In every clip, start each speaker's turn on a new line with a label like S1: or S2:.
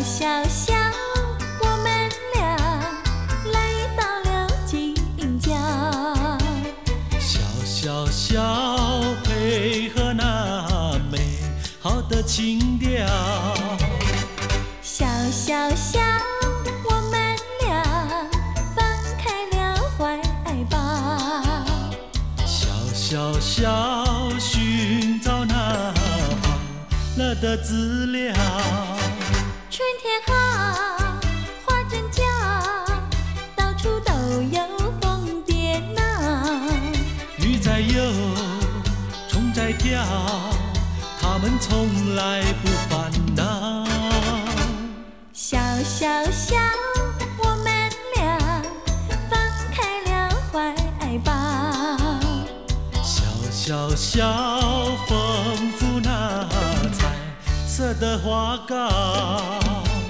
S1: 小小，我们俩来到了金角。
S2: 小小小，配合那美好的情调。
S1: 小小小，我们俩放开了怀抱。
S2: 小小小，寻找那好了的资料。
S1: 春天好，花正娇，到处都有蜂蝶闹。
S2: 鱼在游，虫在跳，它们从来不烦恼。
S1: 小小小，我们俩放开了怀抱。
S2: 小小小，丰富那彩色的花糕。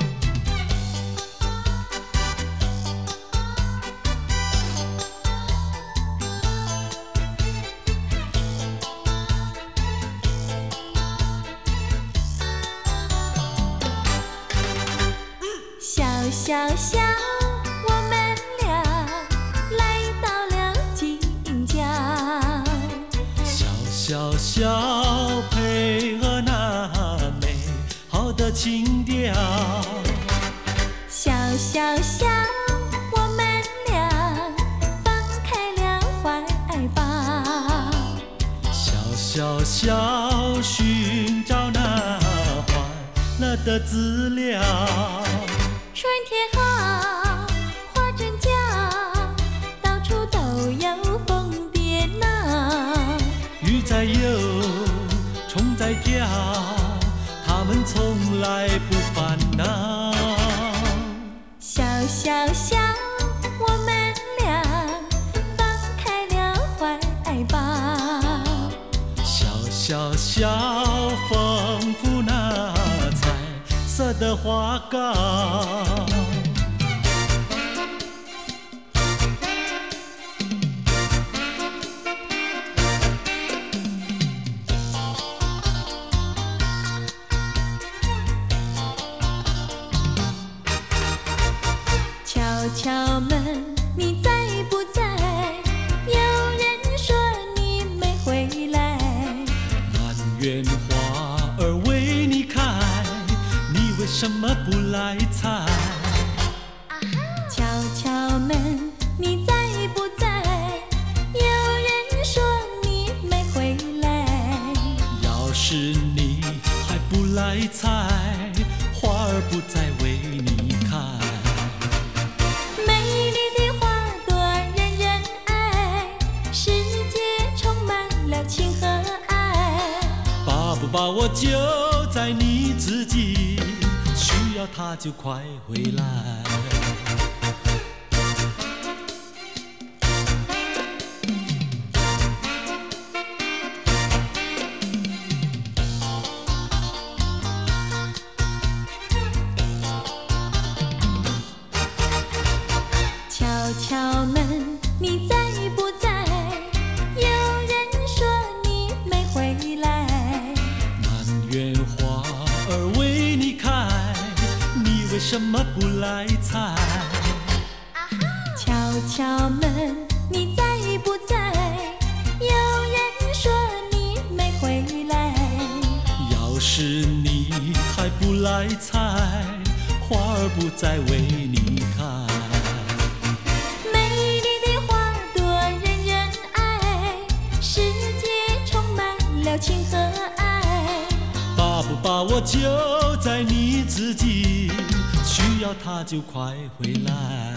S1: 小小小，我们俩来到了金角。
S2: 小小小，配合那美好的情调。
S1: 小小小，我们俩放开了怀抱。
S2: 小小小，寻找那欢乐的资料。
S1: 春天好，花正娇，到处都有蜂蝶闹。
S2: 鱼在游，虫在跳，它们从来不烦恼。
S1: 小小小，我们俩放开了怀抱。
S2: 小小小，丰富那彩色的花糕。
S1: 敲敲门，你在不在？有人说你没回来。
S2: 满园花儿为你开，你为什么不来采？
S1: 敲敲门，你在不在？有人说你没回来。
S2: 要是你还不来采，花儿不再为你开。
S1: 美丽的花朵人人爱，世界充满了情和爱。
S2: 把不把握就在你自己，需要它就快回来。
S1: 敲敲门，你在不在？有人说你没回来。
S2: 满园花儿为你开，你为什么不来采？
S1: 敲敲门，你在不在？有人说你没回来。
S2: 要是你还不来采，花儿不再为你开。
S1: 美丽的花朵人人爱，世界充满了情和爱。
S2: 把不把握就在你自己，需要它就快回来。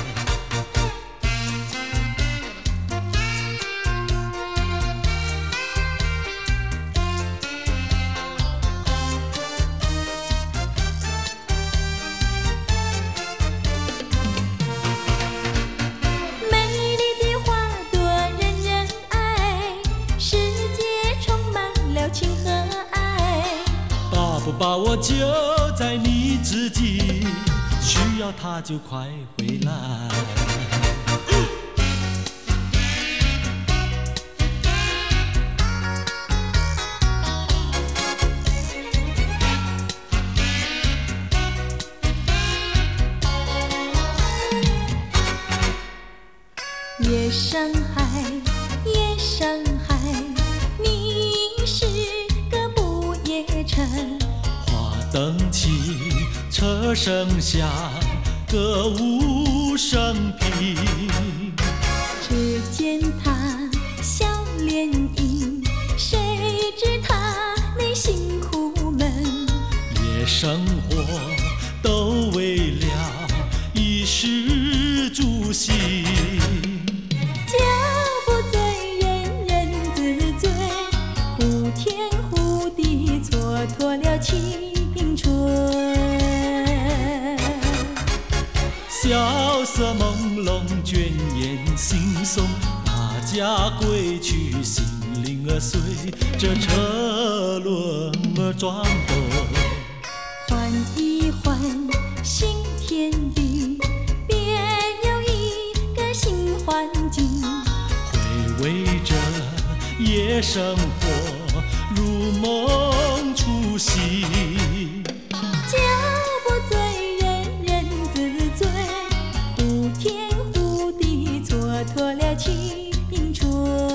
S1: 美丽的花朵人人爱，世界充满了情和爱。
S2: 把不把握就在你自己，需要它就快回来。
S1: 夜上海，夜上海，你是个不夜城。
S2: 花灯起，车声响，歌舞升平。
S1: 只见他笑脸迎，谁知他内心苦闷。
S2: 夜生活都为了衣食住行，
S1: 酒不醉人人自醉，呼天呼地蹉跎了青春。
S2: 萧瑟朦胧，倦眼惺忪，大家归去，心灵儿随着车轮儿转动。
S1: 换一换新天地，别有一个新环境。
S2: 回味着夜生活，如梦初醒。
S1: 酒不醉人人自醉，呼天呼地蹉跎了青春。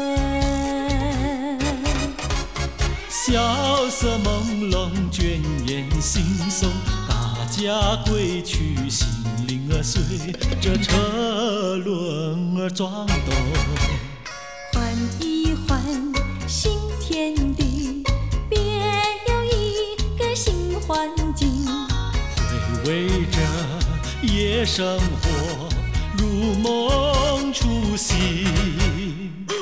S2: 萧瑟朦胧，倦眼惺忪，大家归去，心灵儿随着车轮儿转动。
S1: 换一换新天地，别有一个新环境。
S2: 回味着夜生活，如梦初醒。